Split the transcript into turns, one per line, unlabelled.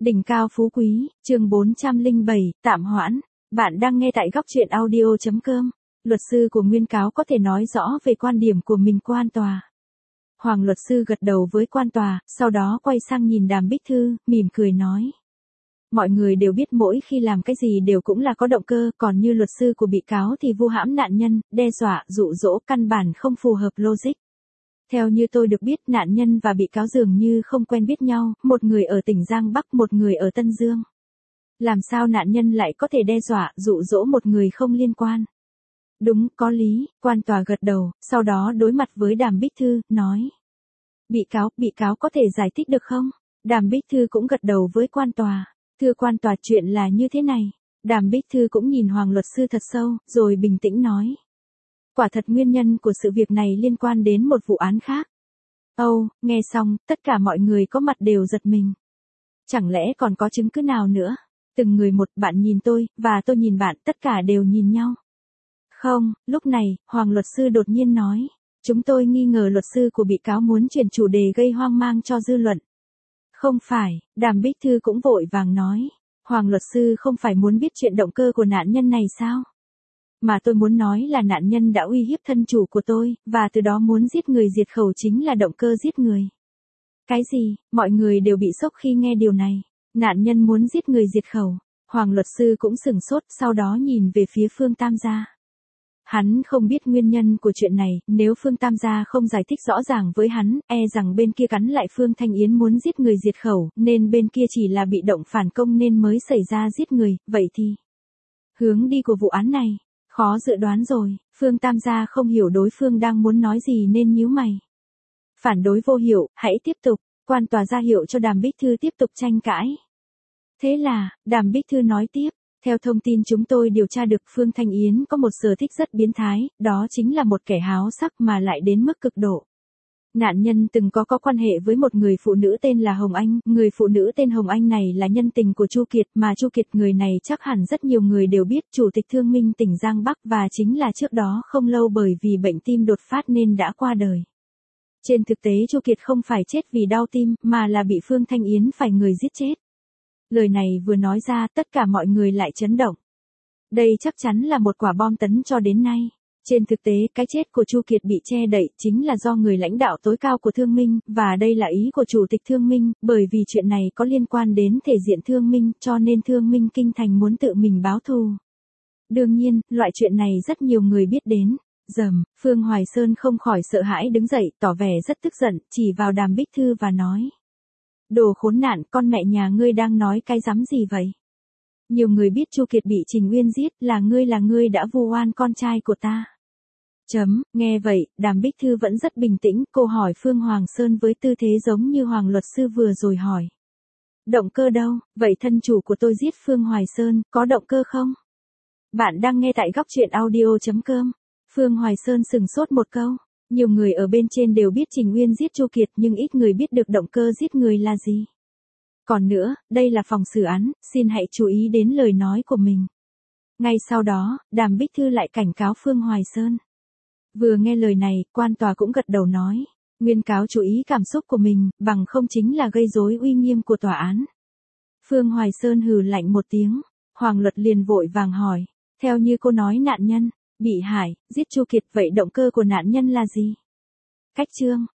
Đỉnh cao phú quý, chương 407, tạm hoãn. Bạn đang nghe tại góc truyện audio.com. Luật sư của nguyên cáo có thể nói rõ về quan điểm của mình quan tòa. Hoàng luật sư gật đầu với quan tòa, sau đó quay sang nhìn Đàm Bích Thư, mỉm cười nói. Mọi người đều biết mỗi khi làm cái gì đều cũng là có động cơ, còn như luật sư của bị cáo thì vu hãm nạn nhân, đe dọa, dụ dỗ căn bản không phù hợp logic. Theo như tôi được biết, nạn nhân và bị cáo dường như không quen biết nhau, một người ở tỉnh Giang Bắc, một người ở Tân Dương. Làm sao nạn nhân lại có thể đe dọa, dụ dỗ một người không liên quan? Đúng, có lý, quan tòa gật đầu, sau đó đối mặt với Đàm Bích Thư, nói. Bị cáo có thể giải thích được không? Đàm Bích Thư cũng gật đầu với quan tòa. Thưa quan tòa, chuyện là như thế này. Đàm Bích Thư cũng nhìn Hoàng luật sư thật sâu, rồi bình tĩnh nói. Quả thật nguyên nhân của sự việc này liên quan đến một vụ án khác. Nghe xong, tất cả mọi người có mặt đều giật mình. Chẳng lẽ còn có chứng cứ nào nữa? Từng người một, bạn nhìn tôi, và tôi nhìn bạn, tất cả đều nhìn nhau. Không, lúc này, Hoàng luật sư đột nhiên nói. Chúng tôi nghi ngờ luật sư của bị cáo muốn chuyển chủ đề gây hoang mang cho dư luận. Không phải, Đàm Bích Thư cũng vội vàng nói. Hoàng luật sư không phải muốn biết chuyện động cơ của nạn nhân này sao? Mà tôi muốn nói là nạn nhân đã uy hiếp thân chủ của tôi, và từ đó muốn giết người diệt khẩu chính là động cơ giết người. Cái gì? Mọi người đều bị sốc khi nghe điều này. Nạn nhân muốn giết người diệt khẩu. Hoàng luật sư cũng sửng sốt, sau đó nhìn về phía Phương Tam gia. Hắn không biết nguyên nhân của chuyện này, nếu Phương Tam gia không giải thích rõ ràng với hắn, rằng bên kia cắn lại Phương Thanh Yến muốn giết người diệt khẩu, nên bên kia chỉ là bị động phản công nên mới xảy ra giết người, vậy thì hướng đi của vụ án này khó dự đoán rồi. Phương Tam gia không hiểu đối phương đang muốn nói gì nên nhíu mày. Phản đối vô hiệu, hãy tiếp tục. Quan tòa ra hiệu cho Đàm Bích Thư tiếp tục tranh cãi. Thế là, Đàm Bích Thư nói tiếp. Theo thông tin chúng tôi điều tra được, Phương Thanh Yến có một sở thích rất biến thái, đó chính là một kẻ háo sắc mà lại đến mức cực độ. Nạn nhân từng có quan hệ với một người phụ nữ tên là Hồng Anh, người phụ nữ tên Hồng Anh này là nhân tình của Chu Kiệt, mà Chu Kiệt người này chắc hẳn rất nhiều người đều biết, chủ tịch Thương Minh tỉnh Giang Bắc, và chính là trước đó không lâu bởi vì bệnh tim đột phát nên đã qua đời. Trên thực tế Chu Kiệt không phải chết vì đau tim, mà là bị Phương Thanh Yến phải người giết chết. Lời này vừa nói ra, tất cả mọi người lại chấn động. Đây chắc chắn là một quả bom tấn cho đến nay. Trên thực tế, cái chết của Chu Kiệt bị che đậy chính là do người lãnh đạo tối cao của Thương Minh, và đây là ý của chủ tịch Thương Minh, bởi vì chuyện này có liên quan đến thể diện Thương Minh, cho nên Thương Minh Kinh Thành muốn tự mình báo thù. Đương nhiên, loại chuyện này rất nhiều người biết đến. Phương Hoài Sơn không khỏi sợ hãi đứng dậy, tỏ vẻ rất tức giận, chỉ vào Đàm Bích Thư và nói. Đồ khốn nạn, con mẹ nhà ngươi đang nói cái rắm gì vậy? Nhiều người biết Chu Kiệt bị Trình Uyên giết, là ngươi đã vu oan con trai của ta. Nghe vậy, Đàm Bích Thư vẫn rất bình tĩnh, cô hỏi Phương Hoàng Sơn với tư thế giống như Hoàng luật sư vừa rồi hỏi. Động cơ đâu? Vậy thân chủ của tôi giết Phương Hoài Sơn, có động cơ không? Bạn đang nghe tại góc truyện audio.com. Phương Hoài Sơn sừng sốt một câu. Nhiều người ở bên trên đều biết Trình Uyên giết Chu Kiệt, nhưng ít người biết được động cơ giết người là gì. Còn nữa, đây là phòng xử án, xin hãy chú ý đến lời nói của mình. Ngay sau đó, Đàm Bích Thư lại cảnh cáo Phương Hoài Sơn. Vừa nghe lời này, quan tòa cũng gật đầu nói. Nguyên cáo chú ý cảm xúc của mình, bằng không chính là gây rối uy nghiêm của tòa án. Phương Hoài Sơn hừ lạnh một tiếng. Hoàng luật liền vội vàng hỏi. Theo như cô nói nạn nhân bị hại, giết Chu Kiệt, vậy động cơ của nạn nhân là gì? Cách chương,